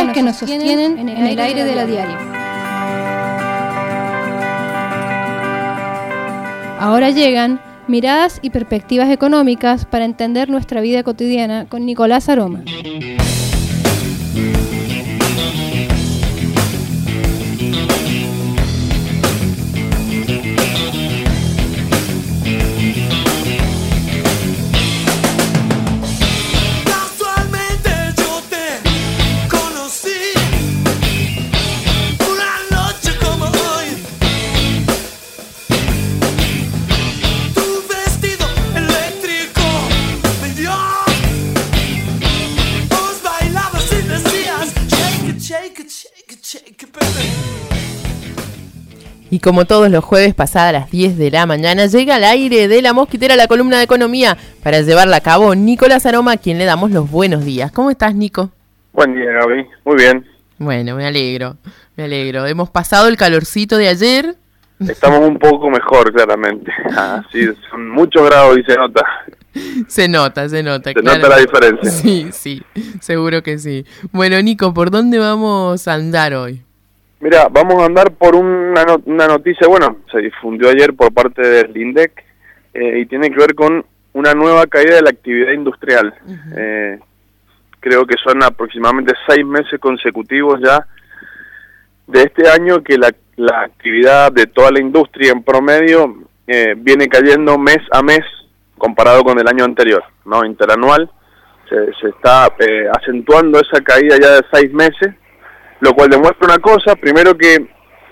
que nos sostienen en el aire de la diaria. Ahora llegan miradas y perspectivas económicas para entender nuestra vida cotidiana con Nicolás Aroma. Y como todos los jueves pasadas las 10 de la mañana, llega al aire de La Mosquitera la columna de economía para llevarla a cabo Nicolás Aroma, a quien le damos los buenos días. ¿Cómo estás, Nico? Buen día, Gaby. Muy bien. Bueno, me alegro. Hemos pasado el calorcito de ayer. Estamos un poco mejor, claramente. Sí, son muchos grados y se nota. Se nota, Se nota la diferencia. Sí, seguro que sí. Bueno, Nico, ¿por dónde vamos a andar hoy? Mira, vamos a andar por una noticia, bueno, se difundió ayer por parte del INDEC y tiene que ver con una nueva caída de la actividad industrial. Uh-huh. Creo que son aproximadamente 6 meses consecutivos ya de este año que la actividad de toda la industria en promedio viene cayendo mes a mes comparado con el año anterior, ¿no? Interanual. Se está acentuando esa caída ya de 6 meses. Lo cual demuestra una cosa, primero que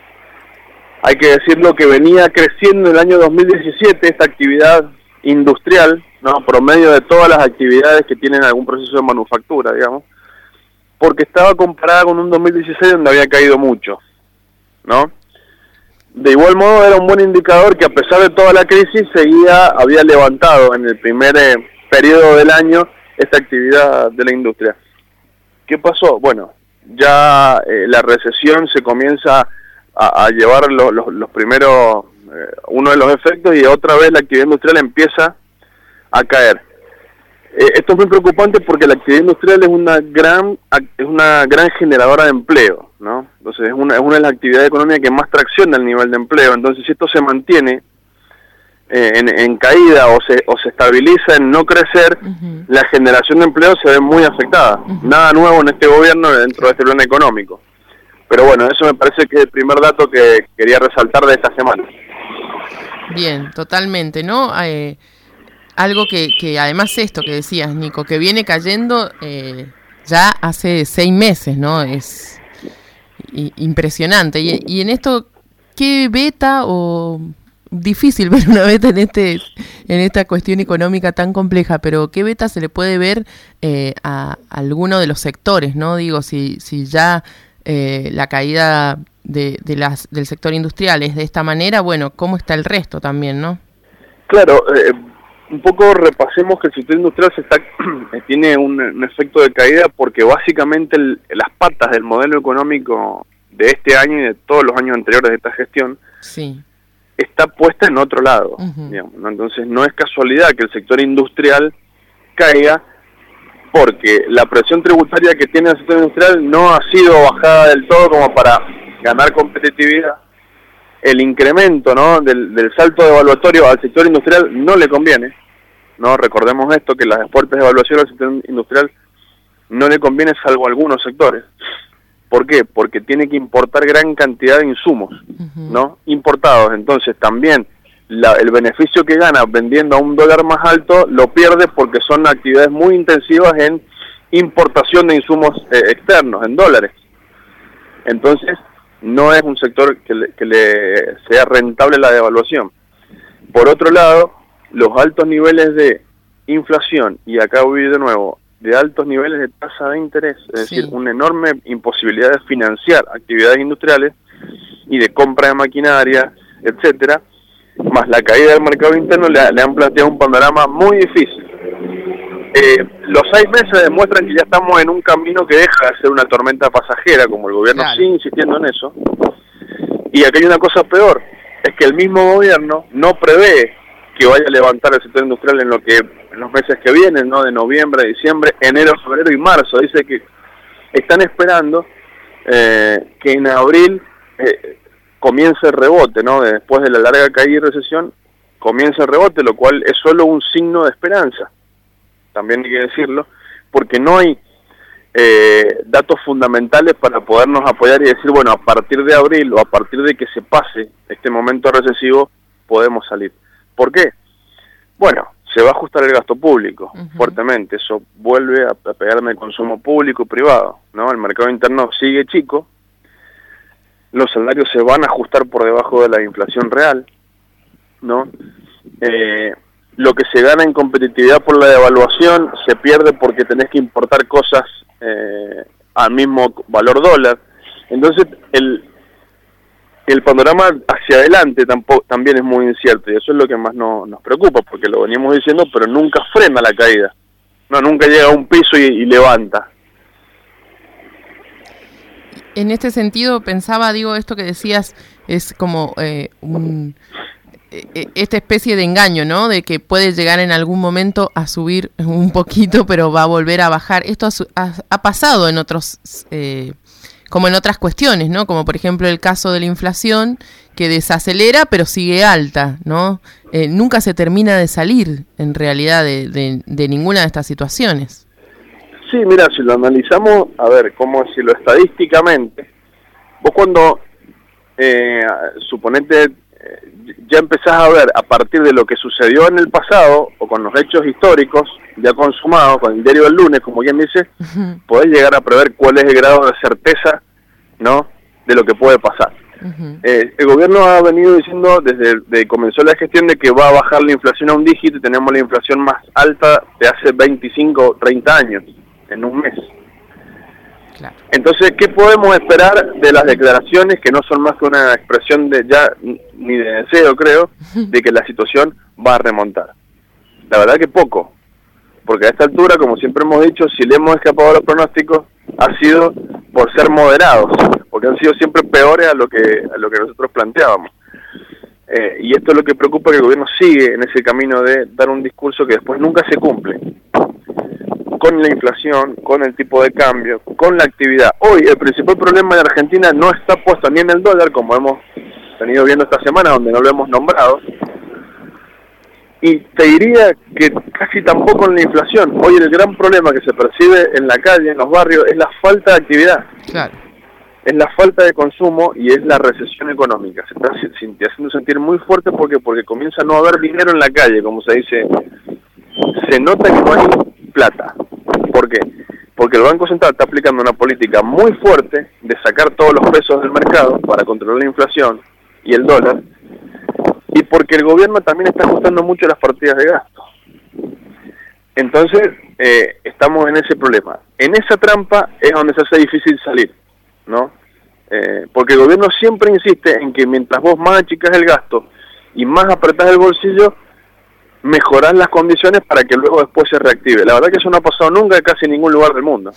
hay que decirlo que venía creciendo en el año 2017 esta actividad industrial, ¿no? Promedio de todas las actividades que tienen algún proceso de manufactura, digamos, porque estaba comparada con un 2016 donde había caído mucho, ¿no? De igual modo era un buen indicador que a pesar de toda la crisis había levantado en el primer periodo del año esta actividad de la industria. ¿Qué pasó? Bueno, ya la recesión se comienza a llevar los primeros, uno de los efectos, y otra vez la actividad industrial empieza a caer. Esto es muy preocupante porque la actividad industrial es una gran generadora de empleo, ¿no? Entonces es una de las actividades económicas que más tracciona el nivel de empleo. Entonces, si esto se mantiene en caída o se estabiliza en no crecer, uh-huh, la generación de empleo se ve muy afectada. Uh-huh. Nada nuevo en este gobierno dentro de este plan económico. Pero bueno, eso me parece que es el primer dato que quería resaltar de esta semana. Bien, totalmente, ¿no? Algo que además esto que decías, Nico, que viene cayendo ya hace 6 meses, ¿no? Es impresionante. Y en esto, ¿qué beta o...? Difícil ver una beta en esta cuestión económica tan compleja, pero ¿qué beta se le puede ver a alguno de los sectores, no? Digo, si ya la caída del sector industrial es de esta manera, bueno, ¿cómo está el resto también, no? Claro, un poco repasemos que el sector industrial tiene un efecto de caída porque básicamente las patas del modelo económico de este año y de todos los años anteriores de esta gestión, sí, está puesta en otro lado, uh-huh, digamos, ¿no? Entonces no es casualidad que el sector industrial caiga, porque la presión tributaria que tiene el sector industrial no ha sido bajada del todo como para ganar competitividad. El incremento, ¿no?, del salto devaluatorio al sector industrial no le conviene, ¿no? Recordemos esto, que las fuertes devaluaciones al sector industrial no le conviene salvo a algunos sectores. ¿Por qué? Porque tiene que importar gran cantidad de insumos, uh-huh, ¿no?, importados. Entonces también el beneficio que gana vendiendo a $1 más alto lo pierde porque son actividades muy intensivas en importación de insumos externos, en dólares. Entonces no es un sector que le sea rentable la devaluación. Por otro lado, los altos niveles de inflación, y acá voy de nuevo, de altos niveles de tasa de interés, es decir, una enorme imposibilidad de financiar actividades industriales y de compra de maquinaria, etcétera, más la caída del mercado interno le han planteado un panorama muy difícil. Los 6 meses demuestran que ya estamos en un camino que deja de ser una tormenta pasajera, como el gobierno sigue insistiendo en eso. Y aquí hay una cosa peor, es que el mismo gobierno no prevé que vaya a levantar el sector industrial en los meses que vienen, ¿no? De noviembre, diciembre, enero, febrero y marzo. Dice que están esperando que en abril comience el rebote, ¿no? Después de la larga caída y recesión, comienza el rebote, lo cual es solo un signo de esperanza, también hay que decirlo, porque no hay datos fundamentales para podernos apoyar y decir, bueno, a partir de abril o a partir de que se pase este momento recesivo, podemos salir. ¿Por qué? Bueno, se va a ajustar el gasto público fuertemente, eso vuelve a pegarme el consumo público y privado, ¿no? El mercado interno sigue chico, los salarios se van a ajustar por debajo de la inflación real, ¿no? Lo que se gana en competitividad por la devaluación se pierde porque tenés que importar cosas al mismo valor dólar. Entonces el panorama hacia adelante también es muy incierto, y eso es lo que más nos preocupa, porque lo veníamos diciendo, pero nunca frena la caída, no, nunca llega a un piso y levanta. En este sentido pensaba, digo, esto que decías es como esta especie de engaño, ¿no? De que puede llegar en algún momento a subir un poquito, pero va a volver a bajar. Esto ha pasado en otros, como en otras cuestiones, ¿no? Como por ejemplo el caso de la inflación, que desacelera, pero sigue alta, ¿no? Nunca se termina de salir, en realidad, de ninguna de estas situaciones. Sí, mira, si lo analizamos, a ver, ¿cómo decirlo? Estadísticamente, vos cuando, suponete, ya empezás a ver a partir de lo que sucedió en el pasado o con los hechos históricos ya consumados, con el diario del lunes, como quien dice, podés llegar a prever cuál es el grado de certeza, ¿no?, de lo que puede pasar. El gobierno ha venido diciendo desde que comenzó la gestión de que va a bajar la inflación a un dígito y tenemos la inflación más alta de hace 25 o 30 años, en un mes. Claro. Entonces, ¿qué podemos esperar de las declaraciones que no son más que una expresión de ya ni de deseo, creo, de que la situación va a remontar? La verdad que poco, porque a esta altura, como siempre hemos dicho, si le hemos escapado a los pronósticos, ha sido por ser moderados, porque han sido siempre peores a lo que nosotros planteábamos. Y esto es lo que preocupa, que el gobierno sigue en ese camino de dar un discurso que después nunca se cumple. Con la inflación, con el tipo de cambio, con la actividad. Hoy el principal problema de Argentina no está puesto ni en el dólar, como hemos venido viendo esta semana, donde no lo hemos nombrado, y te diría que casi tampoco en la inflación. Hoy el gran problema que se percibe en la calle, en los barrios, es la falta de actividad. Claro. Es la falta de consumo y es la recesión económica. Se está haciendo sentir muy fuerte porque comienza a no haber dinero en la calle, como se dice. Se nota que no hay plata. ¿Por qué? Porque el Banco Central está aplicando una política muy fuerte de sacar todos los pesos del mercado para controlar la inflación y el dólar, y porque el gobierno también está ajustando mucho las partidas de gasto. Entonces, estamos en ese problema. En esa trampa es donde se hace difícil salir, ¿no? Porque el gobierno siempre insiste en que mientras vos más achicás el gasto y más apretás el bolsillo, mejorar las condiciones para que luego después se reactive. La verdad que eso no ha pasado nunca en casi ningún lugar del mundo.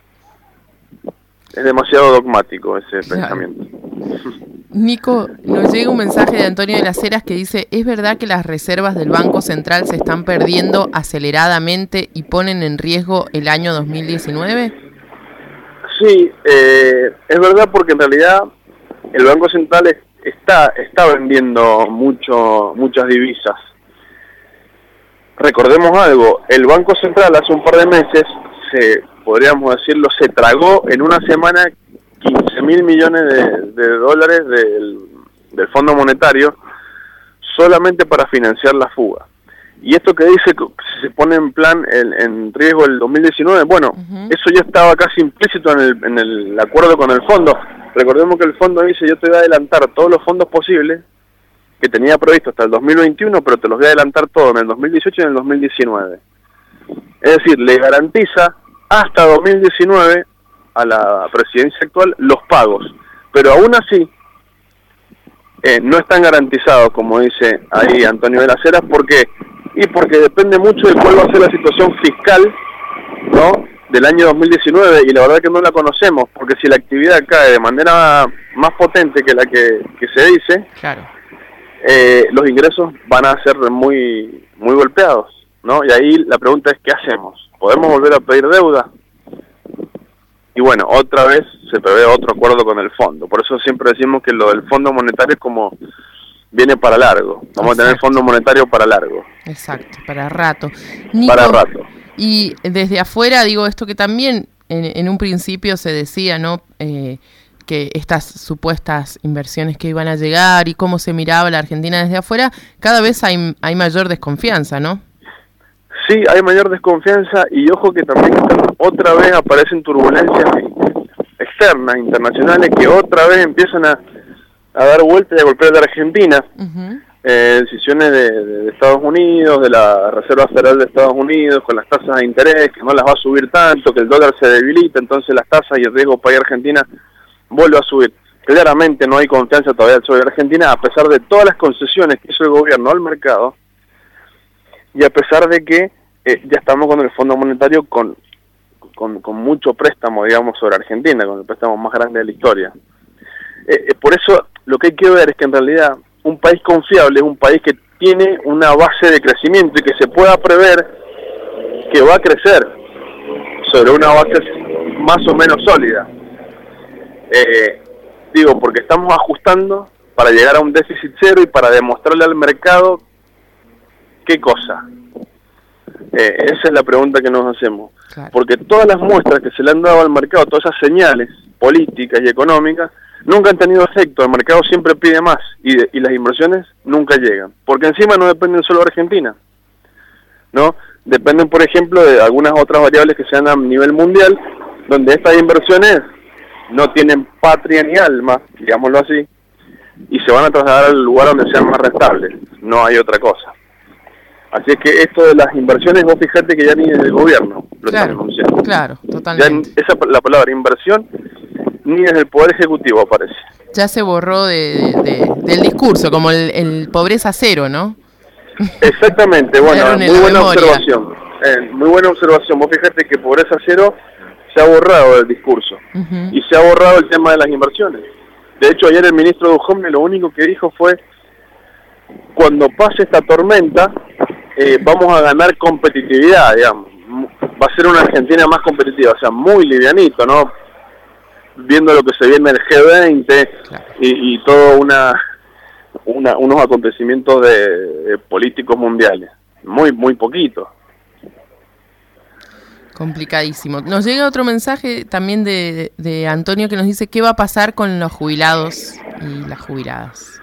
Es demasiado dogmático ese pensamiento. Nico, nos llega un mensaje de Antonio de las Heras que dice: ¿es verdad que las reservas del Banco Central se están perdiendo aceleradamente y ponen en riesgo el año 2019? Sí, es verdad, porque en realidad el Banco Central está vendiendo muchas divisas. Recordemos algo, el Banco Central hace un par de meses, podríamos decirlo, se tragó en una semana 15.000 millones de dólares del Fondo Monetario solamente para financiar la fuga. Y esto que dice que se pone en riesgo el 2019, bueno, eso ya estaba casi implícito en el acuerdo con el fondo. Recordemos que el fondo dice: yo te voy a adelantar todos los fondos posibles que tenía previsto hasta el 2021, pero te los voy a adelantar todo en el 2018 y en el 2019. Es decir, le garantiza hasta 2019 a la presidencia actual los pagos, pero aún así no están garantizados, como dice ahí Antonio de las Heras. ¿Por qué? Y porque depende mucho de cuál va a ser la situación fiscal, ¿no?, del año 2019, y la verdad que no la conocemos, porque si la actividad cae de manera más potente que la que se dice, claro, los ingresos van a ser muy golpeados, ¿no? Y ahí la pregunta es: ¿qué hacemos? ¿Podemos volver a pedir deuda? y bueno, otra vez se prevé otro acuerdo con el fondo. Por eso siempre decimos que lo del Fondo Monetario es como viene para largo. Vamos a tener el Fondo Monetario para largo. Exacto, para rato. Nico, para rato. Y desde afuera, digo, esto que también en un principio se decía, ¿no? Que estas supuestas inversiones que iban a llegar y cómo se miraba la Argentina desde afuera, cada vez hay mayor desconfianza, ¿no? Sí, hay mayor desconfianza y ojo que también otra vez aparecen turbulencias externas, internacionales, que otra vez empiezan a dar vueltas y a golpear a la Argentina. Uh-huh. Decisiones de Estados Unidos, de la Reserva Federal de Estados Unidos, con las tasas de interés, que no las va a subir tanto, que el dólar se debilita, entonces las tasas y el riesgo para Argentina vuelve a subir. Claramente no hay confianza todavía sobre Argentina, a pesar de todas las concesiones que hizo el gobierno al mercado, y a pesar de que ya estamos con el Fondo Monetario con mucho préstamo, digamos, sobre Argentina, con el préstamo más grande de la historia. Por eso lo que hay que ver es que en realidad un país confiable es un país que tiene una base de crecimiento y que se pueda prever que va a crecer sobre una base más o menos sólida. Digo, porque estamos ajustando para llegar a un déficit cero y para demostrarle al mercado qué cosa. Esa es la pregunta que nos hacemos. Claro. Porque todas las muestras que se le han dado al mercado, todas esas señales políticas y económicas, nunca han tenido efecto. El mercado siempre pide más y las inversiones nunca llegan. Porque encima no dependen solo de Argentina, ¿no? Dependen, por ejemplo, de algunas otras variables que se dan a nivel mundial, donde estas inversiones no tienen patria ni alma, digámoslo así, y se van a trasladar al lugar donde sean más rentables. No hay otra cosa. Así es que esto de las inversiones, vos fijate que ya ni desde el gobierno lo están anunciando. Claro, totalmente. Ya la palabra inversión ni desde el Poder Ejecutivo aparece. Ya se borró del discurso, como el pobreza cero, ¿no? Exactamente, bueno, muy buena observación. Muy buena observación. Vos fíjate que pobreza cero se ha borrado del discurso. Uh-huh. Y se ha borrado el tema de las inversiones. De hecho, ayer el ministro Duhovne lo único que dijo fue: cuando pase esta tormenta, vamos a ganar competitividad, digamos. Va a ser una Argentina más competitiva, o sea, muy livianito, ¿no? Viendo lo que se viene el G20 y todo unos acontecimientos de políticos mundiales. Muy poquito. Complicadísimo. Nos llega otro mensaje también de Antonio que nos dice qué va a pasar con los jubilados y las jubiladas.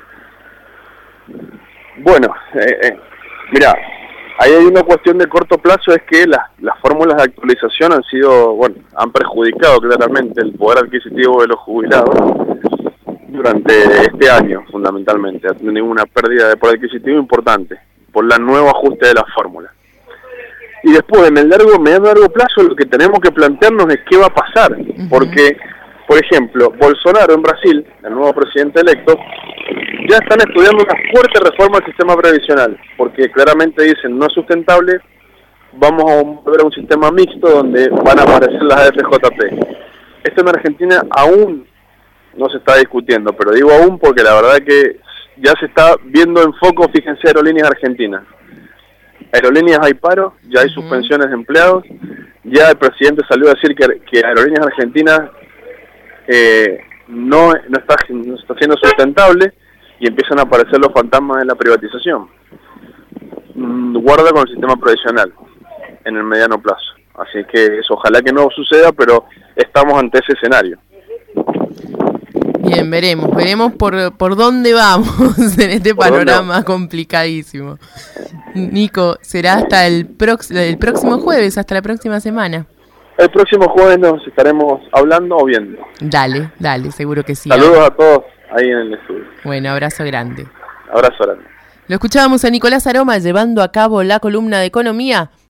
Bueno, mira, ahí hay una cuestión de corto plazo, es que las fórmulas de actualización han perjudicado claramente el poder adquisitivo de los jubilados durante este año, fundamentalmente. Ha tenido una pérdida de poder adquisitivo importante por el nuevo ajuste de las fórmulas. Y después, en el mediano largo plazo, lo que tenemos que plantearnos es qué va a pasar. Uh-huh. Porque, por ejemplo, Bolsonaro en Brasil, el nuevo presidente electo, ya están estudiando una fuerte reforma al sistema previsional, porque claramente dicen no es sustentable, vamos a volver a un sistema mixto donde van a aparecer las AFJP. Esto en Argentina aún no se está discutiendo, pero digo aún porque la verdad que ya se está viendo en foco, fíjense, Aerolíneas Argentinas. Aerolíneas hay paro, ya hay suspensiones de empleados, ya el presidente salió a decir que Aerolíneas Argentinas no está siendo sustentable y empiezan a aparecer los fantasmas de la privatización. Guarda con el sistema previsional en el mediano plazo. Así que eso, ojalá que no suceda, pero estamos ante ese escenario. Bien, veremos por dónde vamos en este panorama complicadísimo. Nico, será hasta el próximo jueves, hasta la próxima semana. El próximo jueves nos estaremos hablando o viendo. Dale, seguro que sí. Saludos a todos ahí en el estudio. Bueno, abrazo grande. Abrazo grande. Lo escuchábamos a Nicolás Aroma llevando a cabo la columna de economía